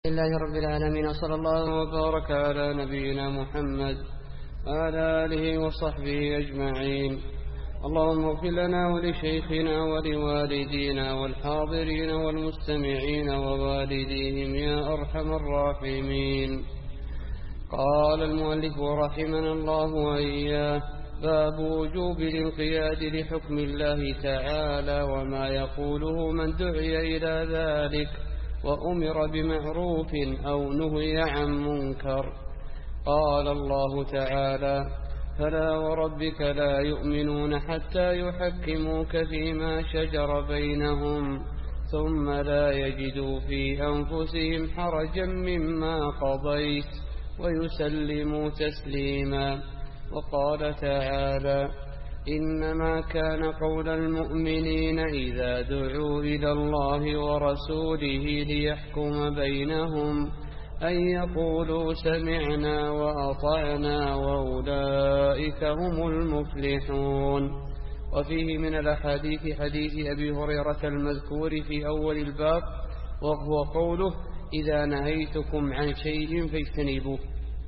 لله رب العالمين، صلى الله وبارك على نبينا محمد وعلى آله وصحبه أجمعين. اللهم اغفر لنا ولشيخنا ولوالدينا والحاضرين والمستمعين ووالديهم يا أرحم الراحمين. قال المؤلف رحمنا الله وإياه: باب وجوب الانقياد لحكم الله تعالى وما يقوله من دعي إلى ذلك وأمر بمعروف أو نهي عن منكر. قال الله تعالى: فلا وربك لا يؤمنون حتى يحكموك فيما شجر بينهم ثم لا يجدوا في أنفسهم حرجا مما قضيت ويسلموا تسليما. وقال تعالى: إنما كان قول المؤمنين إذا دعوا إلى الله ورسوله ليحكم بينهم أن يقولوا سمعنا وأطعنا وأولئك هم المفلحون. وفيه من الأحاديث حديث أبي هريرة المذكور في أول الباب، وهو قوله: إذا نهيتكم عن شيء فاجتنبوه.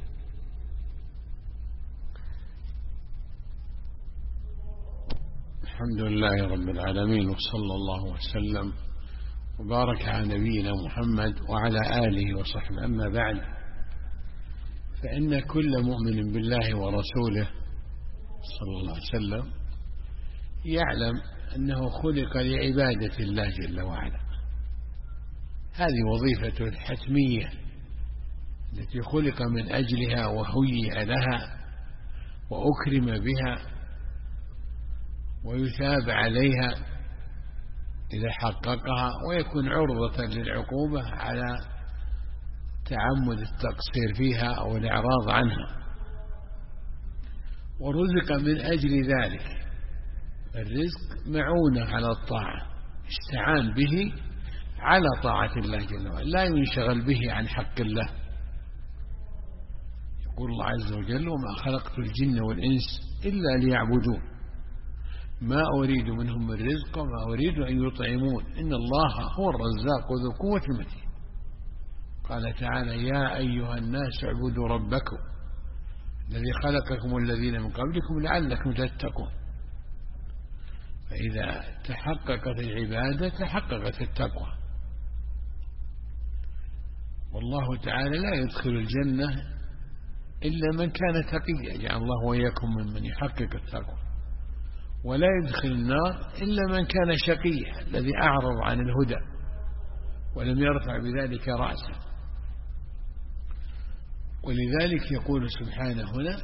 الحمد لله رب العالمين، وصلى الله وسلم وبارك على نبينا محمد وعلى آله وصحبه. أما بعد، فإن كل مؤمن بالله ورسوله صلى الله عليه وسلم يعلم أنه خلق لعبادة الله جل وعلا. هذه وظيفته الحتمية التي خلق من أجلها وهيئ لها وأكرم بها ويثاب عليها إذا حققها، ويكون عرضة للعقوبة على تعمد التقصير فيها أو الإعراض عنها. ورزق من أجل ذلك. الرزق معونة على الطاعة، استعان به على طاعة الله جل وعلا، لا ينشغل به عن حق الله. يقول الله عز وجل: وما خلقت الجن والإنس إلا ليعبدون ما أريد منهم من رزق وما أريد أن يطعمون إن الله هو الرزاق ذو القوة المتين. قال تعالى: يا أيها الناس اعبدوا ربكم الذي خلقكم والذين من قبلكم لعلكم تتقون. فإذا تحققت العبادة تحققت التقوى. والله تعالى لا يدخل الجنة إلا من كان تقيا، جعل الله وإياكم ممن يحقق التقوى. ولا يدخل النار إلا من كان شقيا، الذي أعرض عن الهدى ولم يرفع بذلك رأسه. ولذلك يقول سبحانه هنا: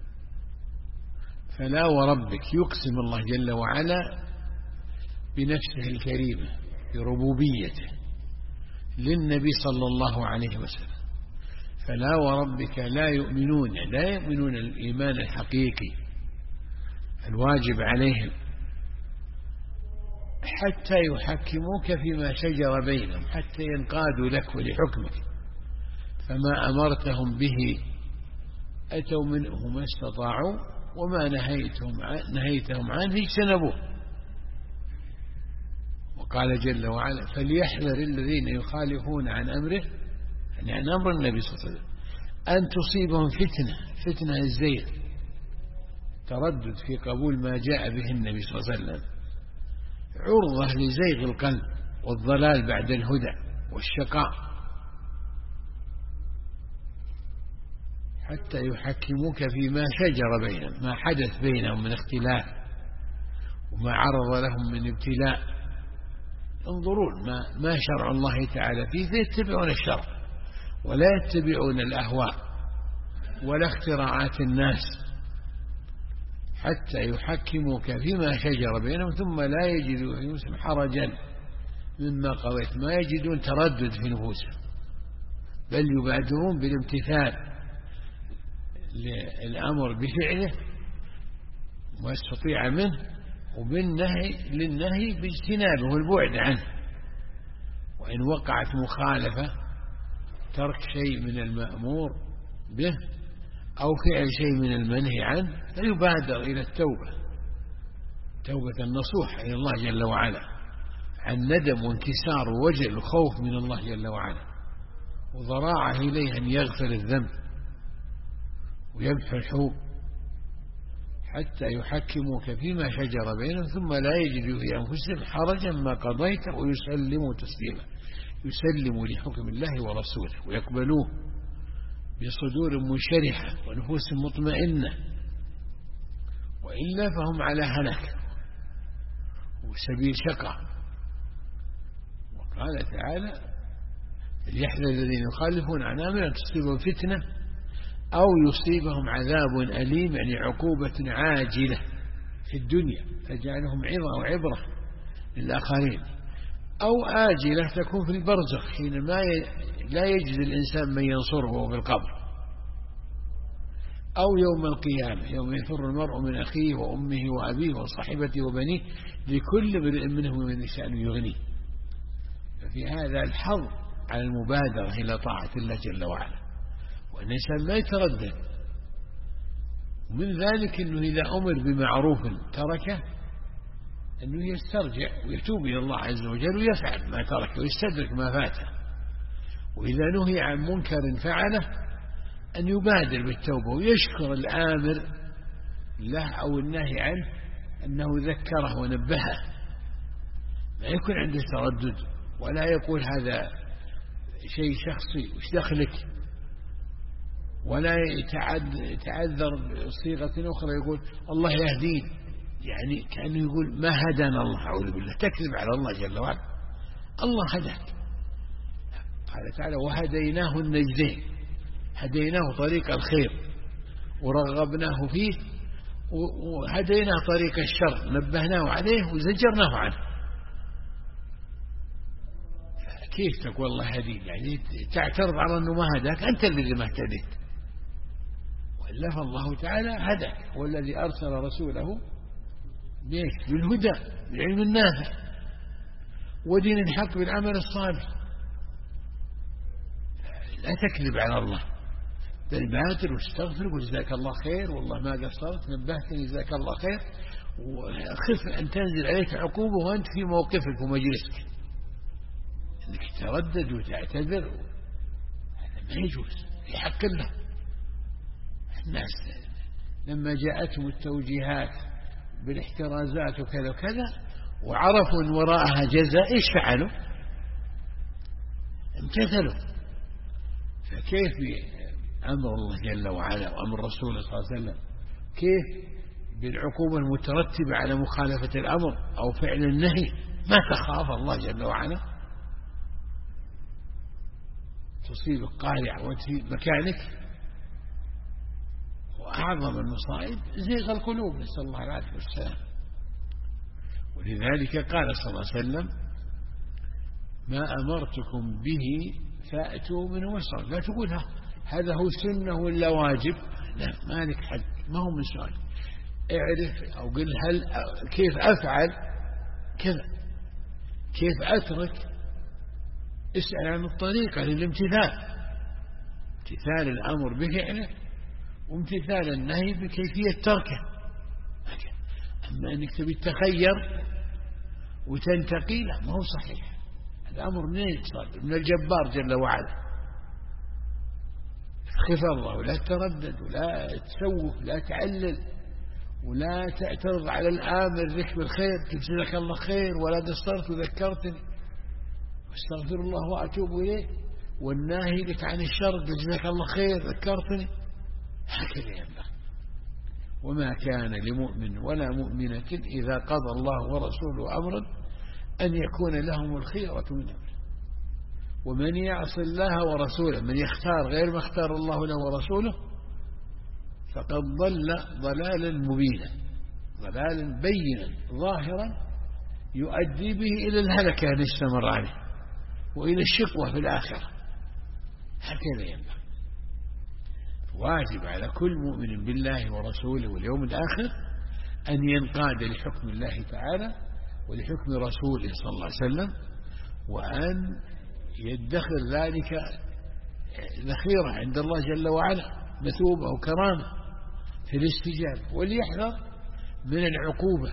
فلا وربك، يقسم الله جل وعلا بنفسه الكريمة بربوبيته للنبي صلى الله عليه وسلم. فلا وربك لا يؤمنون الإيمان الحقيقي الواجب عليهم حتى يحكموك فيما شجر بينهم، حتى ينقادوا لك ولحكمك. فما أمرتهم به أتوا منه ما استطاعوا، وما نهيتهم عنه اجتنبوه. وقال جل وعلا: فليحذر الذين يخالفون عن أمره، يعني عن أمر النبي صلى الله عليه وسلم، أن تصيبهم فتنة الزيغ، تردد في قبول ما جاء به النبي صلى الله عليه وسلم، عرضة لزيغ القلب والضلال بعد الهدى والشقاء، حتى يحكموك فيما شجر بينهم، ما حدث بينهم من اختلاف وما عرض لهم من ابتلاء. ينظرون ما شرع الله تعالى فيه فيتبعون الشرع، ولا يتبعون الأهواء ولا اختراعات الناس، حتى يحكموك فيما شجر بينهم ثم لا يجدوا في نفوسهم حرجا مما قضيت، ما يجدون تردد في نفوسهم، بل يبادرون بالامتثال للأمر بفعله ما استطيع منه، للنهي باجتنابه والبعد عنه. وإن وقعت مخالفة، ترك شيء من المأمور به أو فعل شيء من المنهي عنه، فيبادر إلى التوبة، توبة النصوح إلى الله جل وعلا، عن ندم وانكسار ووجل وخوف من الله جل وعلا. وضراعه إليه أن يغفر الذنب ويمحو الحوب حتى يحكموك فيما شجر بينهم ثم لا يجدوا في أنفسهم حرجا ما قضيت ويسلموا تسليما. يسلموا لحكم الله ورسوله ويقبلوه بصدور منشرحة ونفوس مطمئنة، وإلا فهم على هلك وسبيل شقى. وقال تعالى: ليحذر الذين يخالفون عن أمره أن تصيبهم فتنة أو يصيبهم عذاب أليم، يعني عقوبة عاجلة في الدنيا تجعلهم عظة وعبرة للآخرين، أو آجلة تكون في البرزخ حينما لا يجد الإنسان من ينصره في القبر، أو يوم القيامة يوم يفر المرء من أخيه وأمه وأبيه وصاحبته وبنيه لكل امرئ منهم من شأن يغنيه. ففي هذا الحظ على المبادرة إلى طاعة الله جل وعلا، وأن الإنسان لا يتردد. ومن ذلك أنه إذا أمر بمعروف تركه أنه يسترجع ويتوب إلى الله عز وجل ويفعل ما تركه ويستدرك ما فاته. وإذا نهي عن منكر فعله أن يبادر بالتوبة ويشكر الآمر له أو النهي عنه أنه ذكره ونبهه، ما يكون عنده تردد ولا يقول هذا شيء شخصي وش دخلك، ولا يتعذر بصيغة أخرى يقول الله يهدين، يعني كأنه يقول ما هدانا الله، أعوذ بالله، تكذب على الله جل وعلا. الله هداك. قال تعالى: وهديناه النجدين، هديناه طريق الخير ورغبناه فيه، وهديناه طريق الشر نبهناه عليه وزجرناه عنه. كيف تقول الله هدين؟ يعني تعترض على أنه ما هداك، أنت الذي ما اهتديت، وإلا فالله تعالى هداك، هو الذي أرسل رسوله بالهدى بالعلم النافع ودين الحق بالعمل الصالح. لا تكذب على الله، بل بادر واستغفر وقل جزاك الله خير والله ما قصرت نبهتني جزاك الله خير، وخف أن تنزل عليك عقوبة وأنت في موقفك ومجلسك. أنك تردد وتعتذر هذا ما يجوز في حق الله. الناس لما جاءتهم التوجيهات بالاحترازات وكذا وكذا وعرفوا أن وراءها جزاء، إيش فعلوا؟ امتثلوا. فكيف أمر الله جل وعلا وأمر رسوله صلى الله عليه وسلم كيف بالعقوبة المترتبة على مخالفة الأمر أو فعل النهي ما تخاف الله جل وعلا؟ تصيبك قارعة وأنت في مكانك. وأعظم المصائب زيغ القلوب، نسأل الله العافية والسلام. ولذلك قال صلى الله عليه وسلم: ما أمرتكم به فأتوا منه واسعوا. لا تقول هذا هو سنة ولا واجب، لا، ما لك حد، ما هو من سؤال. اعرف أو قل كيف أفعل كذا، كيف أترك. اسأل عن الطريقة للامتثال، امتثال الأمر بفعله وامتثال النهي بكيفية تركه. أما أنك تبي تخير وتنتقي، لا، ما هو صحيح. الأمر منين صار؟ من الجبار جل وعلا. خف الله ولا تردد ولا تسوف ولا تعلل ولا تعترض على الآمر ذكر بالخير جزاك الله خير ولا قصرت وذكرتني واستغفر الله وأتوب إليه، والناهي لك عن الشر جزاك الله خير ذكرتني. هكذا ينبغي. وما كان لمؤمن ولا مؤمنة إذا قضى الله ورسوله أمرا أن يكون لهم الخيرة من أمره، ومن يعص الله ورسوله، من يختار غير ما اختار الله له ورسوله، فقد ضل ضلالا مبينا، ضلالا بينا ظاهرا يؤدي به إلى الهلكة إن استمر عليه وإلى الشقوة في الآخرة. هكذا ينبغي. واجب على كل مؤمن بالله ورسوله واليوم الآخر أن ينقاد لحكم الله تعالى ولحكم رسوله صلى الله عليه وسلم، وأن يدخر ذلك ذخيرة عند الله جل وعلا، مثوبة وكرامة في الاستجابة. وليحذر من العقوبة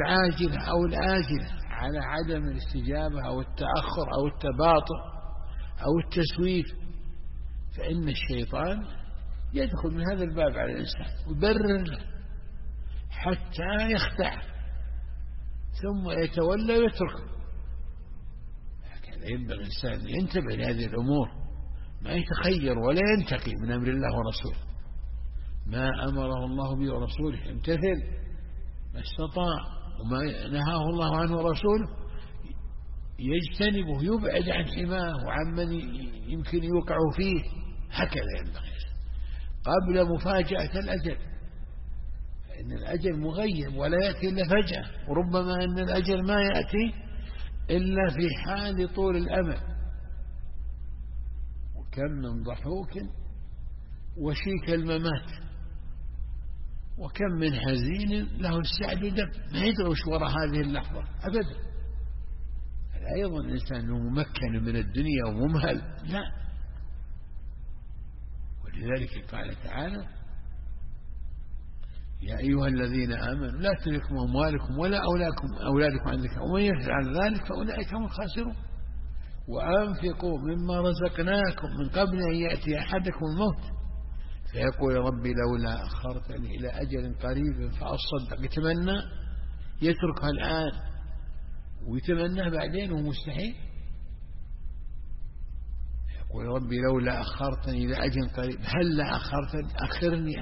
العاجلة أو الآجلة على عدم الاستجابة أو التأخر أو التباطؤ أو التسويف، فإن الشيطان يدخل من هذا الباب على الإنسان ويبرر له حتى يخدع ثم يتولى ويتركه. هكذا ينبغي الإنسان ينتبه لهذه الأمور، ما يتخير ولا ينتقي من أمر الله ورسوله. ما أمره الله به ورسوله يمتثل ما استطاع، وما نهاه الله عنه ورسوله يجتنبه، يبعد عن حماه وعن من يمكن يوقع فيه. هكذا ينبغي قبل مفاجأة الأجل، فإن الأجل مغيب ولا يأتي إلا فجأة، وربما أن الأجل ما يأتي إلا في حال طول الأمل. وكم من ضحوك وشيك الممات، وكم من حزين له السعد دم، ما يدري وش وراء هذه اللحظة أبدا. لا يظن الإنسان أنه ممكن من الدنيا وممهل، لا. ولذلك قال تعالى: يا أيها الذين آمنوا لا تلهكم أموالكم ولا أولادكم عن ذكر ومن يفعل ذلك فأولئك هم الخاسرون. وأنفقوا مما رزقناكم من قبل أن يأتي أحدكم الموت فيقول ربي لولا أخرتني إلى أجل قريب فأصدق. يتمنى يتركها الآن ويتمنى بعدين ومستحيل. يقول ربي لولا أخرتني إلى أجل قريب هل أخرني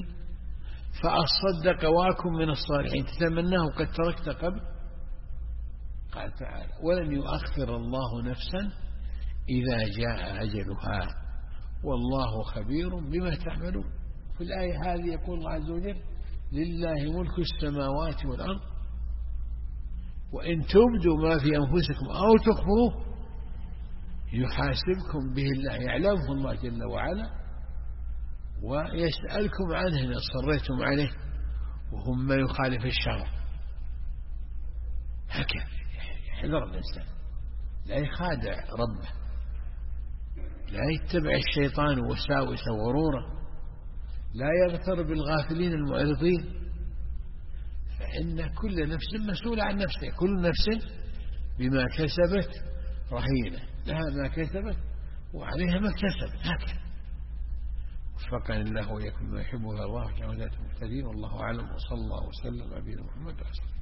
فأصدق وأكن من الصالحين. تتمناه قد تركت قبل. قال تعالى: ولن يؤخر الله نفسا إذا جاء أجلها والله خبير بما تعملون. في الآية هذه يقول الله عز وجل: لله ملك السماوات والأرض وإن تبدوا ما في أنفسكم أو تخفوه يحاسبكم به الله، يعلمه الله جل وعلا ويسألكم عنه إن أصريتم عليه وهم ما يخالف الشرع. هكذا يحذر الإنسان لا يخادع ربه، لا يتبع الشيطان وساوسه وغروره، لا يغتر بالغافلين المعرضين، فإن كل نفس مسؤولة عن نفسها، كل نفس بما كسبت رهينة، لها ما كسبت وعليها ما اكتسبت. هكذا وفقني الله وإياكم ما يحبه الله وجعل المهتدين. والله أعلم، وصلى الله وسلم على نبينا محمد.